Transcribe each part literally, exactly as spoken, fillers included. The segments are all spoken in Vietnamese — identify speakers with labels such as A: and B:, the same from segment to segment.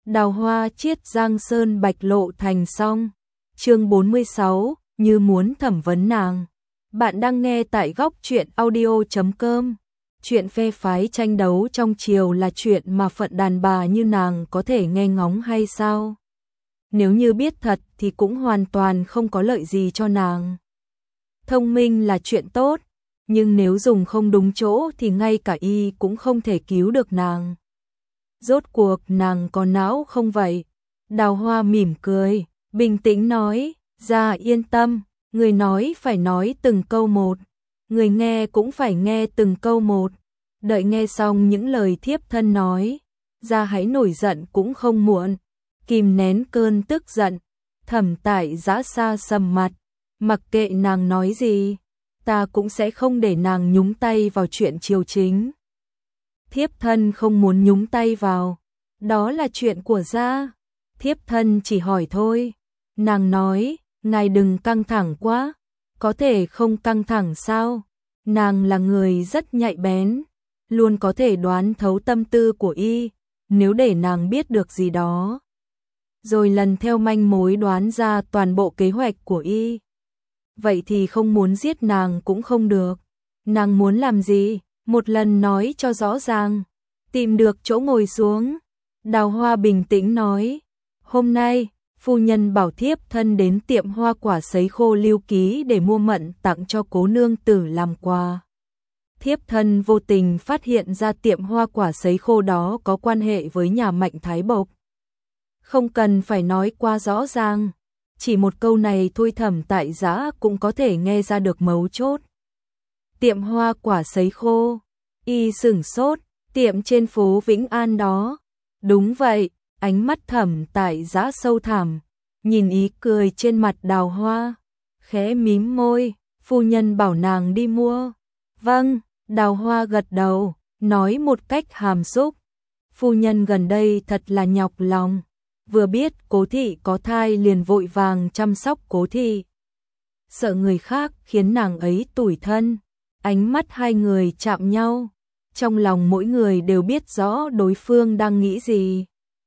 A: Đào hoa chiết giang sơn bạch lộ thành xong. Chương bốn mươi sáu, như muốn thẩm vấn nàng. Bạn đang nghe tại góc truyện audio chấm com. Chuyện phe phái tranh đấu trong triều là chuyện mà phận đàn bà như nàng có thể nghe ngóng hay sao? Nếu như biết thật thì cũng hoàn toàn không có lợi gì cho nàng. Thông minh là chuyện tốt, nhưng nếu dùng không đúng chỗ thì ngay cả y cũng không thể cứu được nàng. Rốt cuộc nàng có não không vậy? Đào hoa mỉm cười, bình tĩnh nói, ra yên tâm, người nói phải nói từng câu một, người nghe cũng phải nghe từng câu một. Đợi nghe xong những lời thiếp thân nói, ra hãy nổi giận cũng không muộn, kìm nén cơn tức giận. Thẩm Tại Giã xa sầm mặt, mặc kệ nàng nói gì, ta cũng sẽ không để nàng nhúng tay vào chuyện triều chính. Thiếp thân không muốn nhúng tay vào, đó là chuyện của gia, thiếp thân chỉ hỏi thôi. Nàng nói, ngài đừng căng thẳng quá, có thể không căng thẳng sao? Nàng là người rất nhạy bén, luôn có thể đoán thấu tâm tư của y, nếu để nàng biết được gì đó, rồi lần theo manh mối đoán ra toàn bộ kế hoạch của y, vậy thì không muốn giết nàng cũng không được. Nàng muốn làm gì? Một lần nói cho rõ ràng. Tìm được chỗ ngồi xuống, Đào Hoa bình tĩnh nói, hôm nay, phu nhân bảo thiếp thân đến tiệm hoa quả sấy khô Lưu Ký để mua mận tặng cho cố nương tử làm quà. Thiếp thân vô tình phát hiện ra tiệm hoa quả sấy khô đó có quan hệ với nhà Mạnh Thái Bộc. Không cần phải nói qua rõ ràng, chỉ một câu này thôi Thẩm Tại Giã cũng có thể nghe ra được mấu chốt. Tiệm hoa quả sấy khô, y sửng sốt, tiệm trên phố Vĩnh An đó. Đúng vậy, ánh mắt Thẩm Tại Giã sâu thẳm, nhìn ý cười trên mặt Đào Hoa, khẽ mím môi, phu nhân bảo nàng đi mua. Vâng, Đào Hoa gật đầu, nói một cách hàm xúc, phu nhân gần đây thật là nhọc lòng, vừa biết cố thị có thai liền vội vàng chăm sóc cố thị, sợ người khác khiến nàng ấy tủi thân. Ánh mắt hai người chạm nhau, trong lòng mỗi người đều biết rõ đối phương đang nghĩ gì.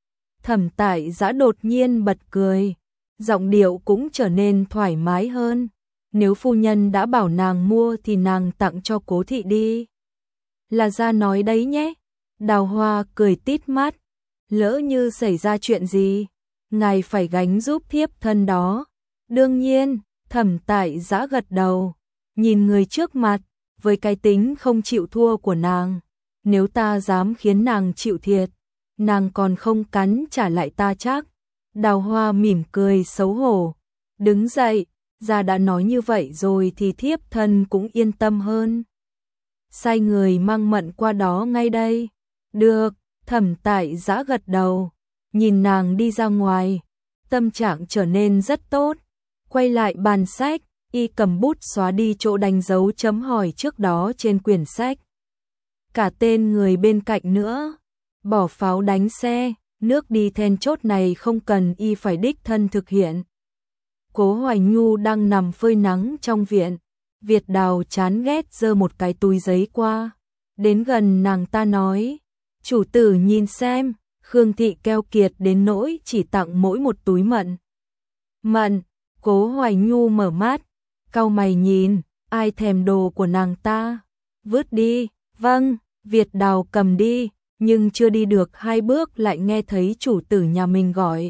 A: Thẩm Tại Giã đột nhiên bật cười, giọng điệu cũng trở nên thoải mái hơn. Nếu phu nhân đã bảo nàng mua thì nàng tặng cho cố thị đi. Là ra nói đấy nhé. Đào Hoa cười tít mắt, lỡ như xảy ra chuyện gì, ngài phải gánh giúp thiếp thân đó. Đương nhiên, Thẩm Tại Giã gật đầu, nhìn người trước mặt, với cái tính không chịu thua của nàng, nếu ta dám khiến nàng chịu thiệt, nàng còn không cắn trả lại ta chắc. Đào Hoa mỉm cười xấu hổ, đứng dậy, gia đã nói như vậy rồi thì thiếp thân cũng yên tâm hơn. Sai người mang mận qua đó ngay đây. Được, Thẩm Tại Giã gật đầu, nhìn nàng đi ra ngoài, tâm trạng trở nên rất tốt. Quay lại bàn sách, y cầm bút xóa đi chỗ đánh dấu chấm hỏi trước đó trên quyển sách. Cả tên người bên cạnh nữa, bỏ pháo đánh xe, nước đi then chốt này không cần y phải đích thân thực hiện. Cố Hoài Nhu đang nằm phơi nắng trong viện, Việt Đào chán ghét giơ một cái túi giấy qua, đến gần nàng ta nói, chủ tử nhìn xem, Khương thị keo kiệt đến nỗi chỉ tặng mỗi một túi mận. Mận, Cố Hoài Nhu mở mắt, cau mày nhìn, ai thèm đồ của nàng ta, vứt đi. Vâng, Việt Đào cầm đi, nhưng chưa đi được hai bước lại nghe thấy chủ tử nhà mình gọi.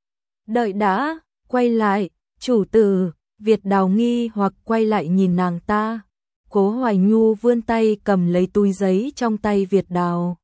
A: Đợi đã, quay lại, chủ tử. Việt Đào nghi hoặc quay lại nhìn nàng ta. Cố Hoài Nhu vươn tay cầm lấy túi giấy trong tay Việt Đào,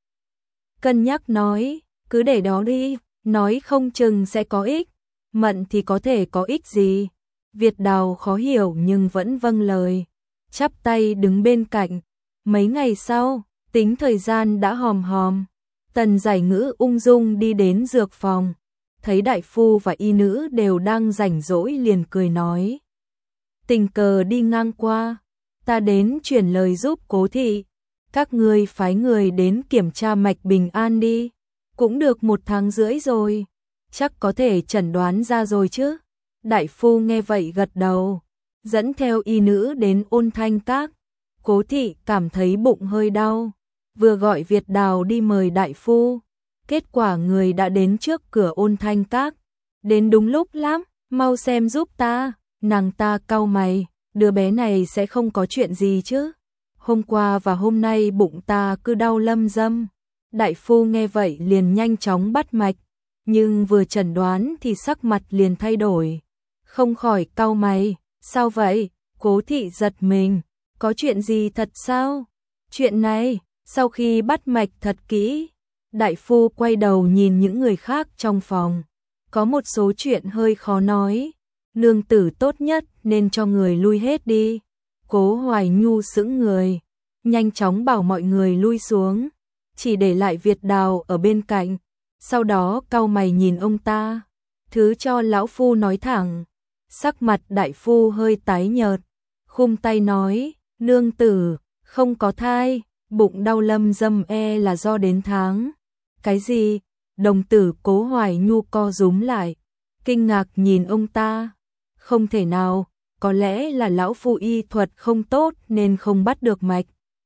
A: cân nhắc nói, cứ để đó đi, nói không chừng sẽ có ích. Mận thì có thể có ích gì? Việt Đào khó hiểu nhưng vẫn vâng lời, chắp tay đứng bên cạnh. Mấy ngày sau, tính thời gian đã hòm hòm, Tần Giải Ngữ ung dung đi đến dược phòng, thấy đại phu và y nữ đều đang rảnh rỗi liền cười nói, tình cờ đi ngang qua, ta đến chuyển lời giúp cố thị, các ngươi phái người đến kiểm tra mạch bình an đi, cũng được một tháng rưỡi rồi, chắc có thể chẩn đoán ra rồi chứ. Đại phu nghe vậy gật đầu, dẫn theo y nữ đến Ôn Thanh Các. Cố thị cảm thấy bụng hơi đau, vừa gọi Việt Đào đi mời đại phu. Kết quả người đã đến trước cửa Ôn Thanh Các. Đến đúng lúc lắm, mau xem giúp ta. Nàng ta cau mày, đứa bé này sẽ không có chuyện gì chứ. Hôm qua và hôm nay bụng ta cứ đau lâm dâm. Đại phu nghe vậy liền nhanh chóng bắt mạch, nhưng vừa chẩn đoán thì sắc mặt liền thay đổi. Không khỏi cau mày, sao vậy? Cố thị giật mình, có chuyện gì thật sao? Chuyện này, sau khi bắt mạch thật kỹ, đại phu quay đầu nhìn những người khác trong phòng. Có một số chuyện hơi khó nói, nương tử tốt nhất nên cho người lui hết đi. Cố Hoài Nhu sững người, nhanh chóng bảo mọi người lui xuống, chỉ để lại Việt Đào ở bên cạnh. Sau đó cau mày nhìn ông ta, thứ cho lão phu nói thẳng. Sắc mặt đại phu hơi tái nhợt, khum tay nói, nương tử, không có thai, bụng đau lâm dâm e là do đến tháng. Cái gì? Đồng tử Cố Hoài Nhu co rúm lại, kinh ngạc nhìn ông ta. Không thể nào, có lẽ là lão phu y thuật không tốt nên không bắt được mạch.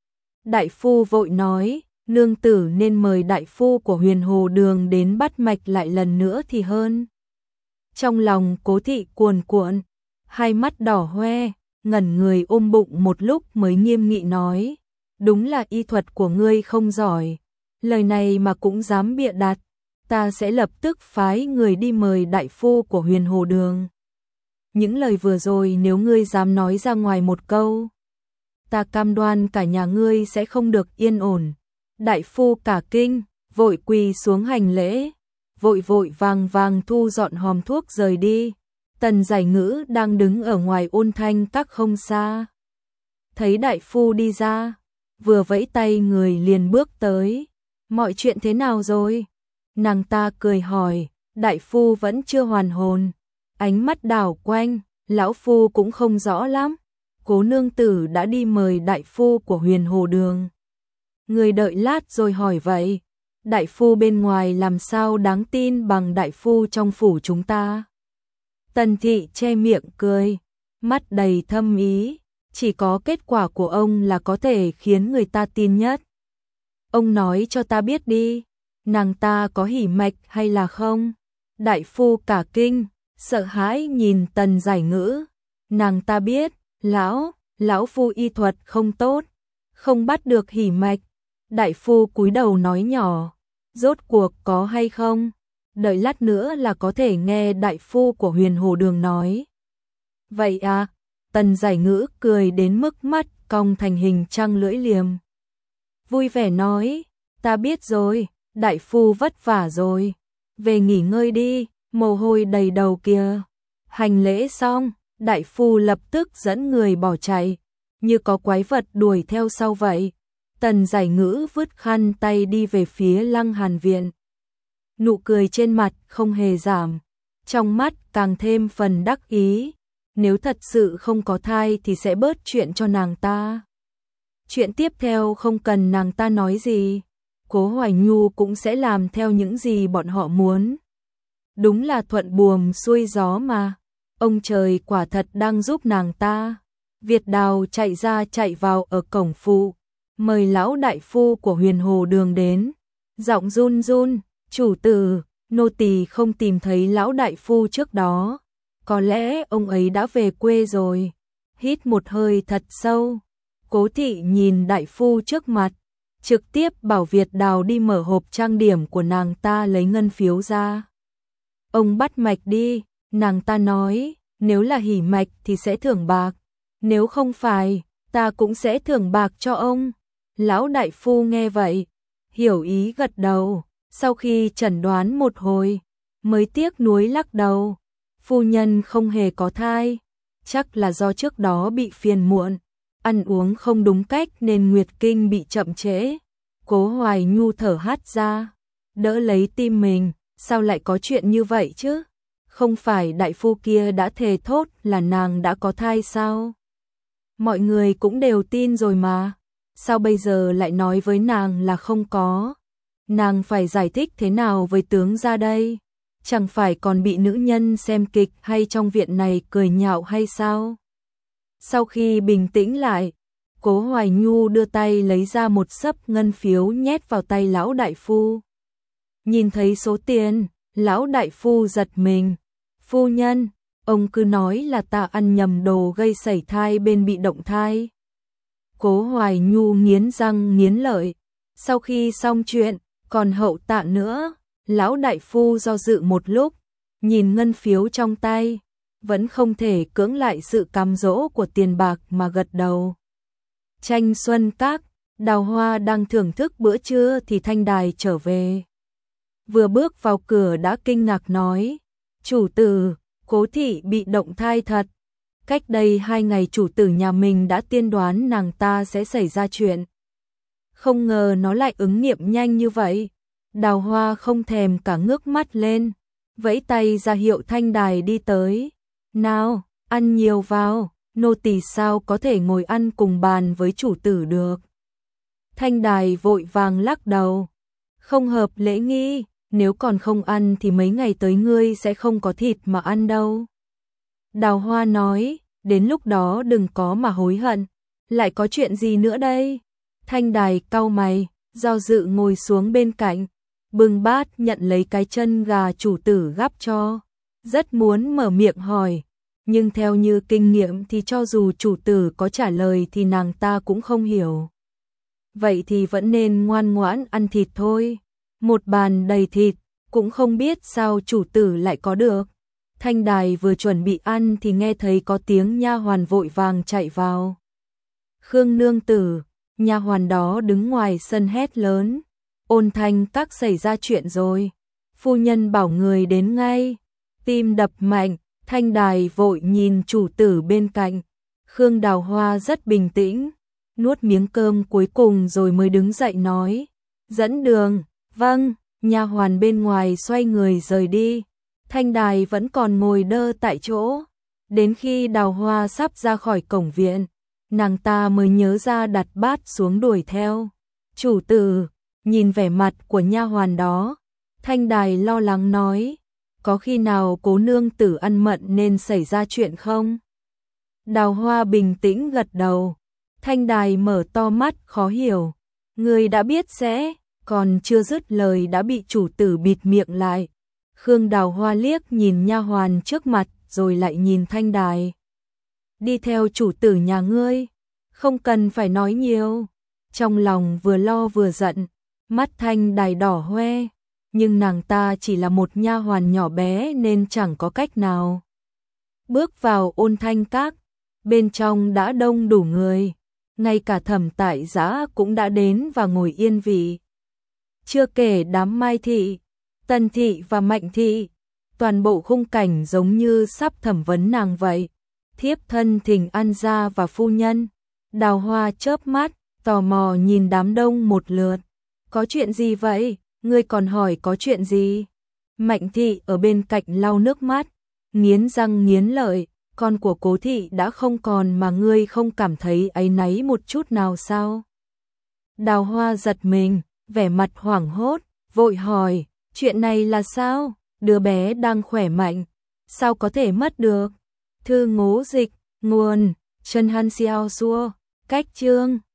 A: Đại phu vội nói, nương tử nên mời đại phu của Huyền Hồ Đường đến bắt mạch lại lần nữa thì hơn. Trong lòng Cố thị cuồn cuộn, hai mắt đỏ hoe, ngẩn người ôm bụng một lúc mới nghiêm nghị nói, đúng là y thuật của ngươi không giỏi, lời này mà cũng dám bịa đặt, ta sẽ lập tức phái người đi mời đại phu của Huyền Hồ Đường. Những lời vừa rồi nếu ngươi dám nói ra ngoài một câu, ta cam đoan cả nhà ngươi sẽ không được yên ổn. Đại phu cả kinh, vội quỳ xuống hành lễ, vội vội vàng vàng thu dọn hòm thuốc rời đi. Tần Giải Ngữ đang đứng ở ngoài Ôn Thanh Các không xa. Thấy đại phu đi ra, vừa vẫy tay người liền bước tới. Mọi chuyện thế nào rồi? Nàng ta cười hỏi, đại phu vẫn chưa hoàn hồn. Ánh mắt đảo quanh, lão phu cũng không rõ lắm. Cố nương tử đã đi mời đại phu của Huyền Hồ Đường. Người đợi lát rồi hỏi vậy. Đại phu bên ngoài làm sao đáng tin bằng đại phu trong phủ chúng ta? Tần thị che miệng cười, mắt đầy thâm ý, chỉ có kết quả của ông là có thể khiến người ta tin nhất. Ông nói cho ta biết đi, nàng ta có hỉ mạch hay là không? Đại phu cả kinh, sợ hãi nhìn Tần Giải Ngữ. Nàng ta biết, lão, lão phu y thuật không tốt, không bắt được hỉ mạch. Đại phu cúi đầu nói nhỏ, rốt cuộc có hay không? Đợi lát nữa là có thể nghe đại phu của Huyền Hồ Đường nói. Vậy à? Tần Giải Ngữ cười đến mức mắt cong thành hình trăng lưỡi liềm. Vui vẻ nói, ta biết rồi, đại phu vất vả rồi. Về nghỉ ngơi đi, mồ hôi đầy đầu kìa. Hành lễ xong, đại phu lập tức dẫn người bỏ chạy, như có quái vật đuổi theo sau vậy. Tần Giải Ngữ vứt khăn tay đi về phía Lăng Hàn Viện. Nụ cười trên mặt không hề giảm, trong mắt càng thêm phần đắc ý. Nếu thật sự không có thai thì sẽ bớt chuyện cho nàng ta. Chuyện tiếp theo không cần nàng ta nói gì, Cố Hoài Nhu cũng sẽ làm theo những gì bọn họ muốn. Đúng là thuận buồm xuôi gió mà. Ông trời quả thật đang giúp nàng ta. Việt Đào chạy ra chạy vào ở cổng phụ, mời lão đại phu của Huyền Hồ Đường đến. Giọng run run, chủ tử, nô tỳ không tìm thấy lão đại phu trước đó. Có lẽ ông ấy đã về quê rồi. Hít một hơi thật sâu, Cố thị nhìn đại phu trước mặt, trực tiếp bảo Việt Đào đi mở hộp trang điểm của nàng ta lấy ngân phiếu ra. Ông bắt mạch đi, nàng ta nói, nếu là hỉ mạch thì sẽ thưởng bạc, nếu không phải, ta cũng sẽ thưởng bạc cho ông. Lão đại phu nghe vậy, hiểu ý gật đầu, sau khi chẩn đoán một hồi, mới tiếc nuối lắc đầu. Phu nhân không hề có thai, chắc là do trước đó bị phiền muộn, ăn uống không đúng cách nên nguyệt kinh bị chậm trễ. Cố Hoài Nhu thở hắt ra, đỡ lấy tim mình, sao lại có chuyện như vậy chứ? Không phải đại phu kia đã thề thốt là nàng đã có thai sao? Mọi người cũng đều tin rồi mà, sao bây giờ lại nói với nàng là không có? Nàng phải giải thích thế nào với tướng gia đây? Chẳng phải còn bị nữ nhân xem kịch hay trong viện này cười nhạo hay sao? Sau khi bình tĩnh lại, Cố Hoài Nhu đưa tay lấy ra một xấp ngân phiếu nhét vào tay lão đại phu. Nhìn thấy số tiền, lão đại phu giật mình. Phu nhân, ông cứ nói là ta ăn nhầm đồ gây sảy thai bên bị động thai. Cố Hoài Nhu nghiến răng nghiến lợi. Sau khi xong chuyện, còn hậu tạ nữa. Lão đại phu do dự một lúc, nhìn ngân phiếu trong tay, vẫn không thể cưỡng lại sự cám dỗ của tiền bạc mà gật đầu. Tranh Xuân Các, Đào Hoa đang thưởng thức bữa trưa thì Thanh Đài trở về. Vừa bước vào cửa đã kinh ngạc nói, chủ tử, Cố thị bị động thai thật. Cách đây hai ngày chủ tử nhà mình đã tiên đoán nàng ta sẽ xảy ra chuyện. Không ngờ nó lại ứng nghiệm nhanh như vậy. Đào Hoa không thèm cả ngước mắt lên, vẫy tay ra hiệu Thanh Đài đi tới. Nào, ăn nhiều vào, nô tỳ sao có thể ngồi ăn cùng bàn với chủ tử được. Thanh Đài vội vàng lắc đầu. Không hợp lễ nghi, nếu còn không ăn thì mấy ngày tới ngươi sẽ không có thịt mà ăn đâu. Đào Hoa nói, đến lúc đó đừng có mà hối hận. Lại có chuyện gì nữa đây? Thanh Đài cau mày, do dự ngồi xuống bên cạnh, bưng bát nhận lấy cái chân gà chủ tử gắp cho. Rất muốn mở miệng hỏi, nhưng theo như kinh nghiệm thì cho dù chủ tử có trả lời thì nàng ta cũng không hiểu. Vậy thì vẫn nên ngoan ngoãn ăn thịt thôi. Một bàn đầy thịt, cũng không biết sao chủ tử lại có được. Thanh Đài vừa chuẩn bị ăn thì nghe thấy có tiếng nha hoàn vội vàng chạy vào. Khương nương tử, nha hoàn đó đứng ngoài sân hét lớn. Ôn Thanh Các xảy ra chuyện rồi. Phu nhân bảo người đến ngay. Tim đập mạnh, Thanh Đài vội nhìn chủ tử bên cạnh. Khương Đào Hoa rất bình tĩnh, nuốt miếng cơm cuối cùng rồi mới đứng dậy nói. Dẫn đường, vâng, nha hoàn bên ngoài xoay người rời đi. Thanh Đài vẫn còn ngồi đơ tại chỗ. Đến khi Đào Hoa sắp ra khỏi cổng viện, nàng ta mới nhớ ra đặt bát xuống đuổi theo. Chủ tử, nhìn vẻ mặt của nha hoàn đó, Thanh Đài lo lắng nói, có khi nào cố nương tử ăn mận nên xảy ra chuyện không? Đào Hoa bình tĩnh gật đầu. Thanh Đài mở to mắt khó hiểu. Người đã biết sẽ, còn chưa dứt lời đã bị chủ tử bịt miệng lại. Khương Đào Hoa liếc nhìn nha hoàn trước mặt rồi lại nhìn Thanh Đài. Đi theo chủ tử nhà ngươi, không cần phải nói nhiều. Trong lòng vừa lo vừa giận, mắt Thanh Đài đỏ hoe, nhưng nàng ta chỉ là một nha hoàn nhỏ bé nên chẳng có cách nào. Bước vào Ôn Thanh Các, bên trong đã đông đủ người, ngay cả Thẩm Tại Giã cũng đã đến và ngồi yên vị. Chưa kể đám Mai thị, Tần thị và Mạnh thị, toàn bộ khung cảnh giống như sắp thẩm vấn nàng vậy. Thiếp thân thỉnh An gia và phu nhân. Đào Hoa chớp mắt, tò mò nhìn đám đông một lượt. Có chuyện gì vậy? Ngươi còn hỏi có chuyện gì? Mạnh thị ở bên cạnh lau nước mắt, nghiến răng nghiến lợi. Con của Cố thị đã không còn mà ngươi không cảm thấy áy náy một chút nào sao? Đào Hoa giật mình, vẻ mặt hoảng hốt, vội hỏi, chuyện này là sao? Đứa bé đang khỏe mạnh, sao có thể mất được? Thư ngố dịch, nguồn, Trần Han Xiao Xua, cách chương.